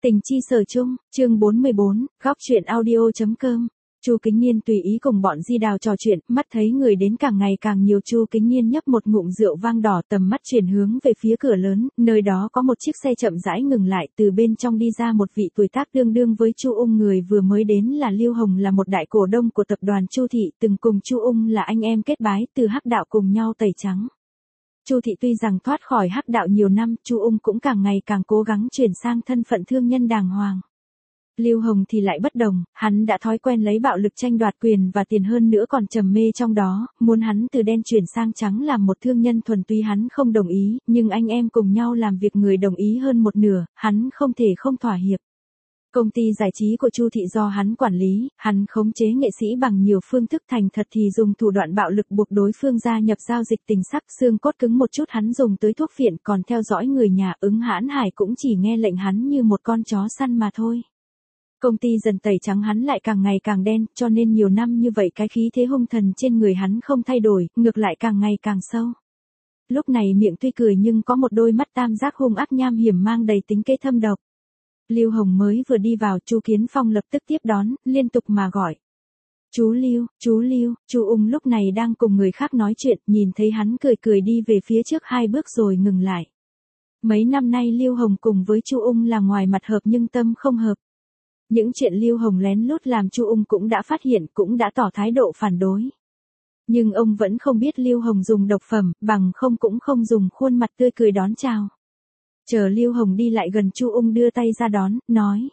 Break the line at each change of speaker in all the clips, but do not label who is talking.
Tình chi sở chung, chương 44, góc truyện audio.com. Chu Kính Niên tùy ý cùng bọn Di Đào trò chuyện, mắt thấy người đến càng ngày càng nhiều. Chu Kính Niên nhấp một ngụm rượu vang đỏ, tầm mắt chuyển hướng về phía cửa lớn, nơi đó có một chiếc xe chậm rãi ngừng lại, từ bên trong đi ra một vị tuổi tác tương đương với Chu Ung. Người vừa mới đến là Lưu Hồng, là một đại cổ đông của tập đoàn Chu Thị, từng cùng Chu Ung là anh em kết bái, từ hắc đạo cùng nhau tẩy trắng. Chu Thị tuy rằng thoát khỏi hắc đạo nhiều năm, Chu Ung cũng càng ngày càng cố gắng chuyển sang thân phận thương nhân đàng hoàng. Lưu Hồng thì lại bất đồng, hắn đã thói quen lấy bạo lực tranh đoạt quyền và tiền, hơn nữa còn trầm mê trong đó, muốn hắn từ đen chuyển sang trắng làm một thương nhân thuần túy hắn không đồng ý, nhưng anh em cùng nhau làm việc, người đồng ý hơn một nửa, hắn không thể không thỏa hiệp. Công ty giải trí của Chu Thị do hắn quản lý, hắn khống chế nghệ sĩ bằng nhiều phương thức, thành thật thì dùng thủ đoạn bạo lực buộc đối phương gia nhập giao dịch tình sắc, xương cốt cứng một chút hắn dùng tới thuốc phiện, còn theo dõi người nhà. Ứng Hãn Hải cũng chỉ nghe lệnh hắn như một con chó săn mà thôi. Công ty dần tẩy trắng hắn lại càng ngày càng đen, cho nên nhiều năm như vậy cái khí thế hung thần trên người hắn không thay đổi, ngược lại càng ngày càng sâu. Lúc này miệng tuy cười nhưng có một đôi mắt tam giác hung ác nham hiểm, mang đầy tính kế thâm độc. Lưu Hồng mới vừa đi vào, Chu Kiến Phong lập tức tiếp đón, liên tục mà gọi. Chú Lưu, chú Lưu. Chu Ung lúc này đang cùng người khác nói chuyện, nhìn thấy hắn cười cười đi về phía trước 2 bước rồi ngừng lại. Mấy năm nay Lưu Hồng cùng với Chu Ung là ngoài mặt hợp nhưng tâm không hợp. Những chuyện Lưu Hồng lén lút làm Chu Ung cũng đã phát hiện, cũng đã tỏ thái độ phản đối. Nhưng ông vẫn không biết Lưu Hồng dùng độc phẩm, bằng không cũng không dùng khuôn mặt tươi cười đón chào. Chờ Lưu Hồng đi lại gần, Chu Ung đưa tay ra đón, nói.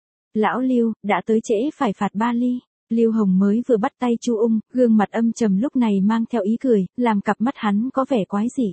Lão Lưu, đã tới trễ phải phạt 3 ly. Lưu Hồng mới vừa bắt tay Chu Ung, gương mặt âm trầm lúc này mang theo ý cười, làm cặp mắt hắn có vẻ quái dị.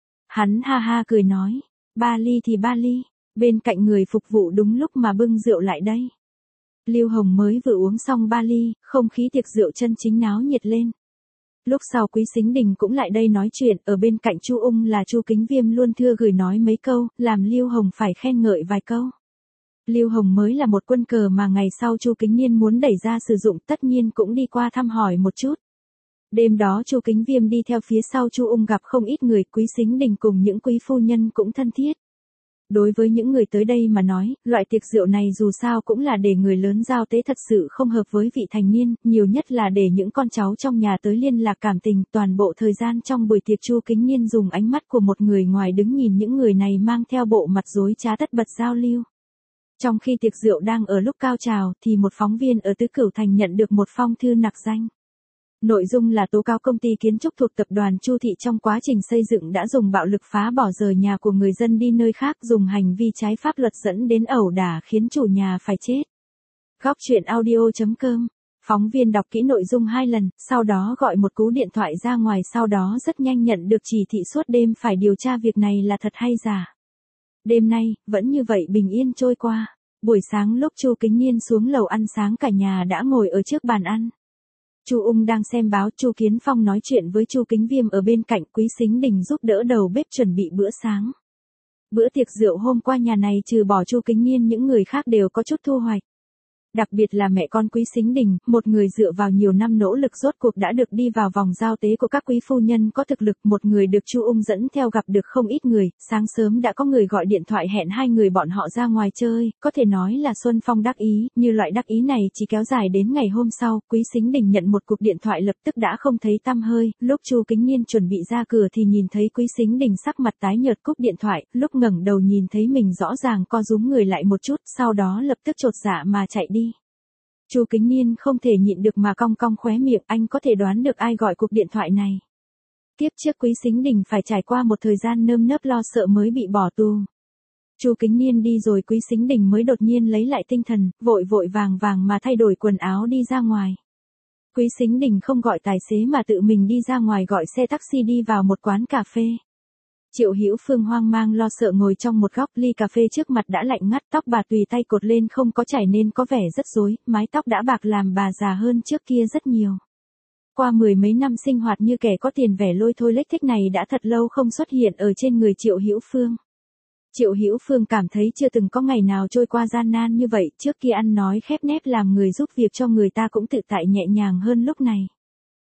Hắn ha ha cười nói, 3 ly thì 3 ly, bên cạnh người phục vụ đúng lúc mà bưng rượu lại đây. Lưu Hồng mới vừa uống xong 3 ly, không khí tiệc rượu chân chính náo nhiệt lên. Lúc sau Quý Sính Đình cũng lại đây nói chuyện, ở bên cạnh Chu Ung là Chu Kính Viêm luôn thưa gửi nói mấy câu, làm Lưu Hồng phải khen ngợi vài câu. Lưu Hồng mới là một quân cờ mà ngày sau Chu Kính Niên muốn đẩy ra sử dụng, tất nhiên cũng đi qua thăm hỏi một chút. Đêm đó Chu Kính Viêm đi theo phía sau Chu Ung, gặp không ít người, Quý Sính Đình cùng những quý phu nhân cũng thân thiết. Đối với những người tới đây mà nói, loại tiệc rượu này dù sao cũng là để người lớn giao tế, thật sự không hợp với vị thành niên, nhiều nhất là để những con cháu trong nhà tới liên lạc cảm tình. Toàn bộ thời gian trong buổi tiệc Chu Kính Niên dùng ánh mắt của một người ngoài đứng nhìn những người này mang theo bộ mặt dối trá tất bật giao lưu. Trong khi tiệc rượu đang ở lúc cao trào thì một phóng viên ở Tứ Cửu Thành nhận được một phong thư nặc danh. Nội dung là tố cáo công ty kiến trúc thuộc tập đoàn Chu Thị trong quá trình xây dựng đã dùng bạo lực phá bỏ rời nhà của người dân đi nơi khác, dùng hành vi trái pháp luật dẫn đến ẩu đả khiến chủ nhà phải chết. Góc truyện audio.com. Phóng viên đọc kỹ nội dung 2 lần, sau đó gọi một cú điện thoại ra ngoài, sau đó rất nhanh nhận được chỉ thị suốt đêm phải điều tra việc này là thật hay giả. Đêm nay, vẫn như vậy bình yên trôi qua. Buổi sáng lúc Chu Kính Niên xuống lầu ăn sáng, cả nhà đã ngồi ở trước bàn ăn. Chu Ung đang xem báo, Chu Kiến Phong nói chuyện với Chu Kính Viêm ở bên cạnh, Quý Sính Đình giúp đỡ đầu bếp chuẩn bị bữa sáng. Bữa tiệc rượu hôm qua nhà này trừ bỏ Chu Kính Niên những người khác đều có chút thu hoạch. Đặc biệt là mẹ con Quý Sính Đình, một người dựa vào nhiều năm nỗ lực rốt cuộc đã được đi vào vòng giao tế của các quý phu nhân có thực lực, một người được Chu Ung dẫn theo gặp được không ít người, sáng sớm đã có người gọi điện thoại hẹn 2 người bọn họ ra ngoài chơi, có thể nói là xuân phong đắc ý, như loại đắc ý này chỉ kéo dài đến ngày hôm sau. Quý Sính Đình nhận một cuộc điện thoại lập tức đã không thấy tăm hơi, lúc Chu Kính Niên chuẩn bị ra cửa thì nhìn thấy Quý Sính Đình sắc mặt tái nhợt cúp điện thoại, lúc ngẩng đầu nhìn thấy mình rõ ràng co rúm người lại một chút, sau đó lập tức chột dạ mà chạy đi. Chu Kính Niên không thể nhịn được mà cong cong khóe miệng, anh có thể đoán được ai gọi cuộc điện thoại này. Tiếp trước Quý Sính Đình phải trải qua một thời gian nơm nớp lo sợ mới bị bỏ tù. Chu Kính Niên đi rồi Quý Sính Đình mới đột nhiên lấy lại tinh thần, vội vội vàng vàng mà thay đổi quần áo đi ra ngoài. Quý Sính Đình không gọi tài xế mà tự mình đi ra ngoài, gọi xe taxi đi vào một quán cà phê. Triệu Hữu Phương hoang mang lo sợ ngồi trong một góc, ly cà phê trước mặt đã lạnh ngắt, tóc bà tùy tay cột lên không có chảy nên có vẻ rất rối, mái tóc đã bạc làm bà già hơn trước kia rất nhiều. Qua 10 mấy năm sinh hoạt như kẻ có tiền, vẻ lôi thôi lếch thếch này đã thật lâu không xuất hiện ở trên người Triệu Hữu Phương. Triệu Hữu Phương cảm thấy chưa từng có ngày nào trôi qua gian nan như vậy, trước kia ăn nói khép nép làm người giúp việc cho người ta cũng tự tại nhẹ nhàng hơn lúc này.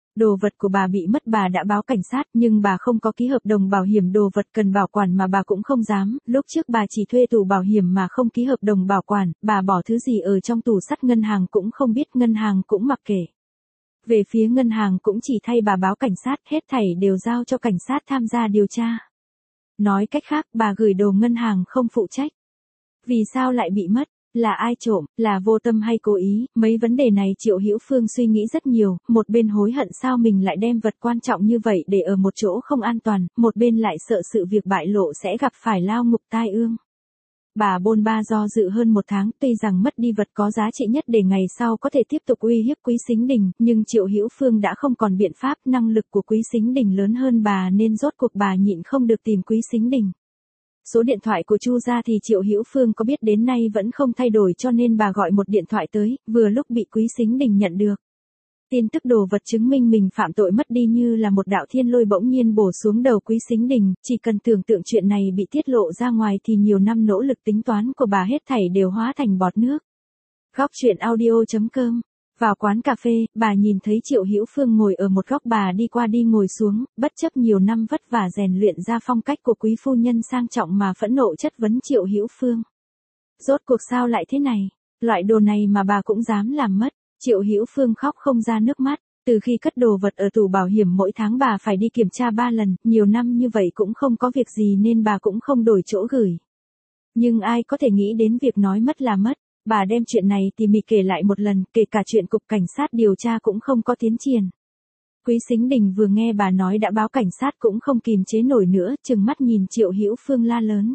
Đồ vật của bà bị mất bà đã báo cảnh sát nhưng bà không có ký hợp đồng bảo hiểm đồ vật cần bảo quản mà bà cũng không dám. Lúc trước bà chỉ thuê tủ bảo hiểm mà không ký hợp đồng bảo quản, bà bỏ thứ gì ở trong tủ sắt ngân hàng cũng không biết, ngân hàng cũng mặc kệ. Về phía ngân hàng cũng chỉ thay bà báo cảnh sát, hết thảy đều giao cho cảnh sát tham gia điều tra. Nói cách khác, bà gửi đồ ngân hàng không phụ trách. Vì sao lại bị mất? Là ai trộm, là vô tâm hay cố ý? Mấy vấn đề này Triệu Hữu Phương suy nghĩ rất nhiều, một bên hối hận sao mình lại đem vật quan trọng như vậy để ở một chỗ không an toàn, một bên lại sợ sự việc bại lộ sẽ gặp phải lao ngục tai ương. Bà bôn ba do dự hơn một tháng, tuy rằng mất đi vật có giá trị nhất để ngày sau có thể tiếp tục uy hiếp Quý Sính Đình, nhưng Triệu Hữu Phương đã không còn biện pháp, năng lực của Quý Sính Đình lớn hơn bà nên rốt cuộc bà nhịn không được tìm Quý Sính Đình. Số điện thoại của Chu gia thì Triệu Hữu Phương có biết đến nay vẫn không thay đổi cho nên bà gọi một điện thoại tới, vừa lúc bị Quý Sính Đình nhận được. Tin tức đồ vật chứng minh mình phạm tội mất đi như là một đạo thiên lôi bỗng nhiên bổ xuống đầu Quý Sính Đình, chỉ cần tưởng tượng chuyện này bị tiết lộ ra ngoài thì nhiều năm nỗ lực tính toán của bà hết thảy đều hóa thành bọt nước. Góc truyện audio.com. Vào quán cà phê, bà nhìn thấy Triệu Hữu Phương ngồi ở một góc, bà đi qua đi ngồi xuống, bất chấp nhiều năm vất vả rèn luyện ra phong cách của quý phu nhân sang trọng mà phẫn nộ chất vấn Triệu Hữu Phương. Rốt cuộc sao lại thế này? Loại đồ này mà bà cũng dám làm mất. Triệu Hữu Phương khóc không ra nước mắt. Từ khi cất đồ vật ở tủ bảo hiểm mỗi tháng bà phải đi kiểm tra 3 lần, nhiều năm như vậy cũng không có việc gì nên bà cũng không đổi chỗ gửi. Nhưng ai có thể nghĩ đến việc nói mất là mất. Bà đem chuyện này tỉ mỉ kể lại một lần, kể cả chuyện cục cảnh sát điều tra cũng không có tiến triển. Quý Sính Đình vừa nghe bà nói đã báo cảnh sát cũng không kìm chế nổi nữa, trừng mắt nhìn Triệu Hữu Phương la lớn.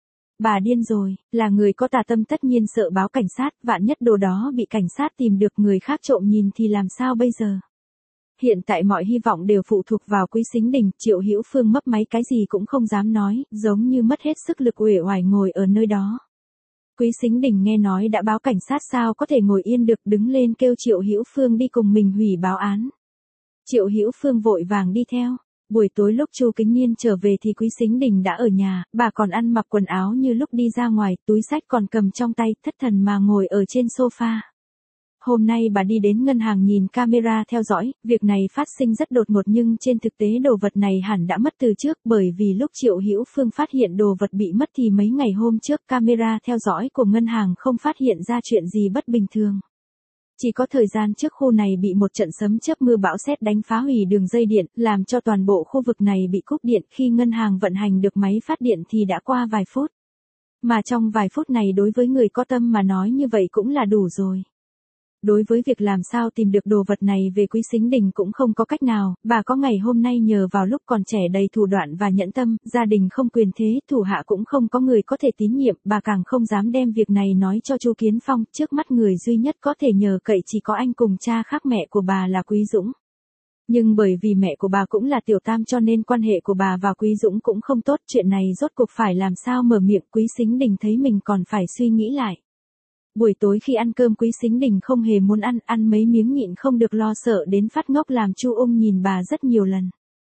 Bà điên rồi, là người có tà tâm tất nhiên sợ báo cảnh sát, vạn nhất đồ đó bị cảnh sát tìm được người khác trộm nhìn thì làm sao bây giờ? Hiện tại mọi hy vọng đều phụ thuộc vào Quý Sính Đình, Triệu Hữu Phương mấp máy cái gì cũng không dám nói, giống như mất hết sức lực uể oải ngồi ở nơi đó. Quý Sính Đình nghe nói đã báo cảnh sát sao có thể ngồi yên được, đứng lên kêu Triệu Hữu Phương đi cùng mình hủy báo án. Triệu Hữu Phương vội vàng đi theo. Buổi tối lúc Chu Kính Niên trở về thì Quý Sính Đình đã ở nhà, bà còn ăn mặc quần áo như lúc đi ra ngoài, túi xách còn cầm trong tay, thất thần mà ngồi ở trên sofa. Hôm nay bà đi đến ngân hàng nhìn camera theo dõi, việc này phát sinh rất đột ngột nhưng trên thực tế đồ vật này hẳn đã mất từ trước, bởi vì lúc Triệu Hữu Phương phát hiện đồ vật bị mất thì mấy ngày hôm trước camera theo dõi của ngân hàng không phát hiện ra chuyện gì bất bình thường. Chỉ có thời gian trước khu này bị một trận sấm chớp mưa bão sét đánh phá hủy đường dây điện, làm cho toàn bộ khu vực này bị cúp điện, khi ngân hàng vận hành được máy phát điện thì đã qua vài phút. Mà trong vài phút này đối với người có tâm mà nói như vậy cũng là đủ rồi. Đối với việc làm sao tìm được đồ vật này về Quý Sính Đình cũng không có cách nào, bà có ngày hôm nay nhờ vào lúc còn trẻ đầy thủ đoạn và nhẫn tâm, gia đình không quyền thế, thủ hạ cũng không có người có thể tín nhiệm, bà càng không dám đem việc này nói cho Chu Kiến Phong, trước mắt người duy nhất có thể nhờ cậy chỉ có anh cùng cha khác mẹ của bà là Quý Dũng. Nhưng bởi vì mẹ của bà cũng là tiểu tam cho nên quan hệ của bà và Quý Dũng cũng không tốt, chuyện này rốt cuộc phải làm sao mở miệng. Quý Sính Đình thấy mình còn phải suy nghĩ lại. Buổi tối khi ăn cơm Quý Sính Đình không hề muốn ăn mấy miếng nhịn không được lo sợ đến phát ngốc làm Chu Ung nhìn bà rất nhiều lần.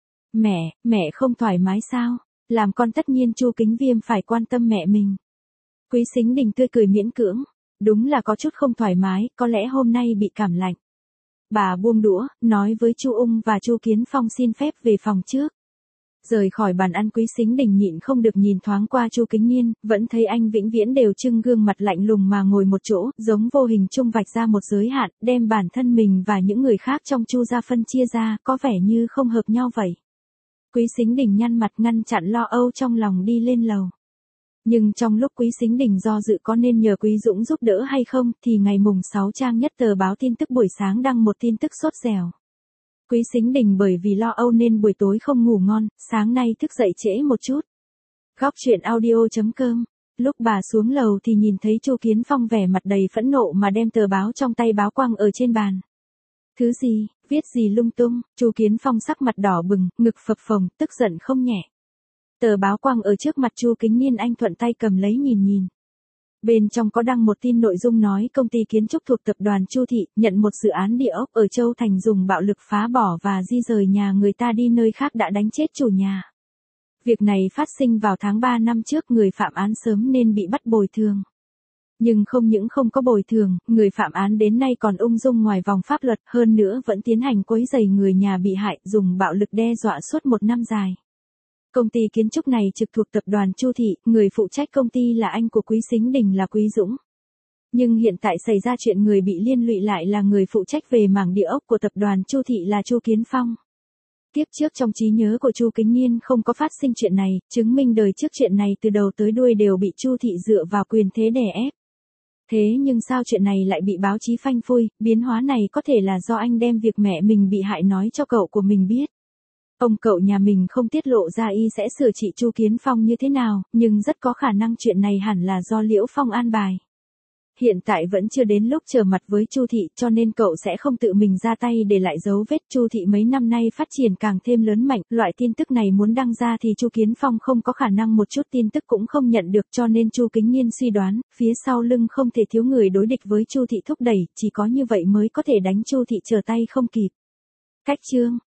Mẹ không thoải mái sao? Làm con tất nhiên Chu Kính Viêm phải quan tâm mẹ mình. Quý Sính Đình tươi cười miễn cưỡng. Đúng là có chút không thoải mái, có lẽ hôm nay bị cảm lạnh. Bà buông đũa, nói với Chu Ung và Chu Kiến Phong xin phép về phòng trước. Rời khỏi bàn ăn Quý Sính Đình nhịn không được nhìn thoáng qua Chu Kính Niên, vẫn thấy anh vĩnh viễn đều trưng gương mặt lạnh lùng mà ngồi một chỗ, giống vô hình chung vạch ra một giới hạn, đem bản thân mình và những người khác trong Chu gia phân chia ra, có vẻ như không hợp nhau vậy. Quý Sính Đình nhăn mặt ngăn chặn lo âu trong lòng đi lên lầu. Nhưng trong lúc Quý Sính Đình do dự có nên nhờ Quý Dũng giúp đỡ hay không, thì ngày mùng 6 trang nhất tờ báo tin tức buổi sáng đăng một tin tức sốt dẻo. Quý Sính Đình bởi vì lo âu nên buổi tối không ngủ ngon, sáng nay thức dậy trễ một chút. Góc truyện audio.com. Lúc bà xuống lầu thì nhìn thấy Chu Kiến Phong vẻ mặt đầy phẫn nộ mà đem tờ báo trong tay báo quăng ở trên bàn. Thứ gì, viết gì lung tung, Chu Kiến Phong sắc mặt đỏ bừng, ngực phập phồng, tức giận không nhẹ. Tờ báo quăng ở trước mặt Chu Kính Niên anh thuận tay cầm lấy nhìn. Bên trong có đăng một tin nội dung nói công ty kiến trúc thuộc tập đoàn Chu Thị nhận một dự án địa ốc ở Châu Thành dùng bạo lực phá bỏ và di rời nhà người ta đi nơi khác đã đánh chết chủ nhà. Việc này phát sinh vào tháng 3 năm trước, người phạm án sớm nên bị bắt bồi thường. Nhưng không những không có bồi thường, người phạm án đến nay còn ung dung ngoài vòng pháp luật, hơn nữa vẫn tiến hành quấy rầy người nhà bị hại, dùng bạo lực đe dọa suốt 1 năm dài. Công ty kiến trúc này trực thuộc tập đoàn Chu Thị, người phụ trách công ty là anh của Quý Sính Đình là Quý Dũng. Nhưng hiện tại xảy ra chuyện người bị liên lụy lại là người phụ trách về mảng địa ốc của tập đoàn Chu Thị là Chu Kiến Phong. Tiếp trước trong trí nhớ của Chu Kính Niên không có phát sinh chuyện này, chứng minh đời trước chuyện này từ đầu tới đuôi đều bị Chu Thị dựa vào quyền thế đè ép. Thế nhưng sao chuyện này lại bị báo chí phanh phui, biến hóa này có thể là do anh đem việc mẹ mình bị hại nói cho cậu của mình biết. Ông cậu nhà mình không tiết lộ ra y sẽ sửa trị Chu Kiến Phong như thế nào, nhưng rất có khả năng chuyện này hẳn là do Liễu Phong an bài. Hiện tại vẫn chưa đến lúc trở mặt với Chu Thị, cho nên cậu sẽ không tự mình ra tay để lại dấu vết. Chu Thị mấy năm nay phát triển càng thêm lớn mạnh, loại tin tức này muốn đăng ra thì Chu Kiến Phong không có khả năng một chút tin tức cũng không nhận được, cho nên Chu Kính Niên suy đoán, phía sau lưng không thể thiếu người đối địch với Chu Thị thúc đẩy, chỉ có như vậy mới có thể đánh Chu Thị trở tay không kịp. Cách chương